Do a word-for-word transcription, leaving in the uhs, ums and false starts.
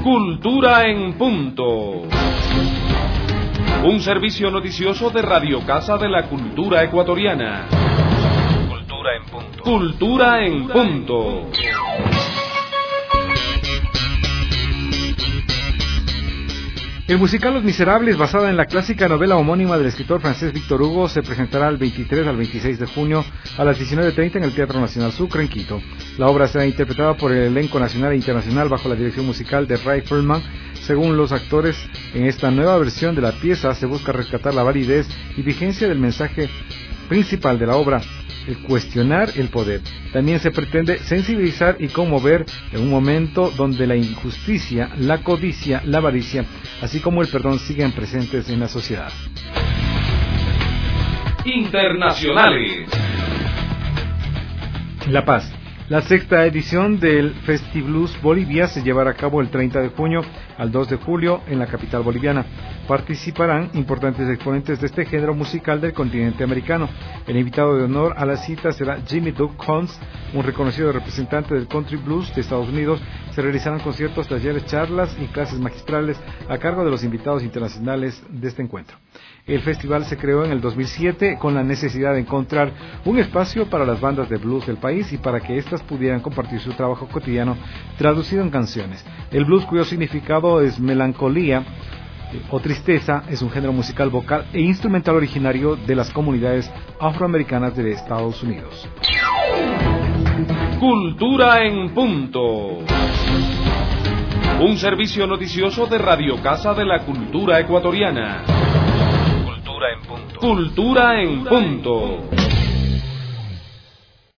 Cultura en punto. Un servicio noticioso de Radio Casa de la Cultura Ecuatoriana. Cultura en punto. Cultura en punto. El musical Los Miserables, basada en la clásica novela homónima del escritor francés Víctor Hugo, se presentará el veintitrés al veintiséis de junio a las diecinueve treinta en el Teatro Nacional Sucre, en Quito. La obra será interpretada por el elenco nacional e internacional bajo la dirección musical de Ray Feldman. Según los actores, en esta nueva versión de la pieza se busca rescatar la validez y vigencia del mensaje principal de la obra, el cuestionar el poder. También se pretende sensibilizar y conmover en un momento donde la injusticia, la codicia, la avaricia, así como el perdón siguen presentes en la sociedad. Internacionales. La Paz. La sexta edición del Festiblues Bolivia se llevará a cabo el treinta de junio al dos de julio en la capital boliviana. Participarán importantes exponentes de este género musical del continente americano. El invitado de honor a la cita será Jimmy Duke Holmes, un reconocido representante del country blues de Estados Unidos. Se realizarán conciertos, talleres, charlas y clases magistrales a cargo de los invitados internacionales de este encuentro. El festival se creó en el dos mil siete con la necesidad de encontrar un espacio para las bandas de blues del país y para que éstas pudieran compartir su trabajo cotidiano traducido en canciones. El blues, cuyo significado es melancolía o tristeza, es un género musical vocal e instrumental originario de las comunidades afroamericanas de Estados Unidos. Cultura en punto. Un servicio noticioso de Radio Casa de la Cultura Ecuatoriana. Cultura en punto. Cultura en punto.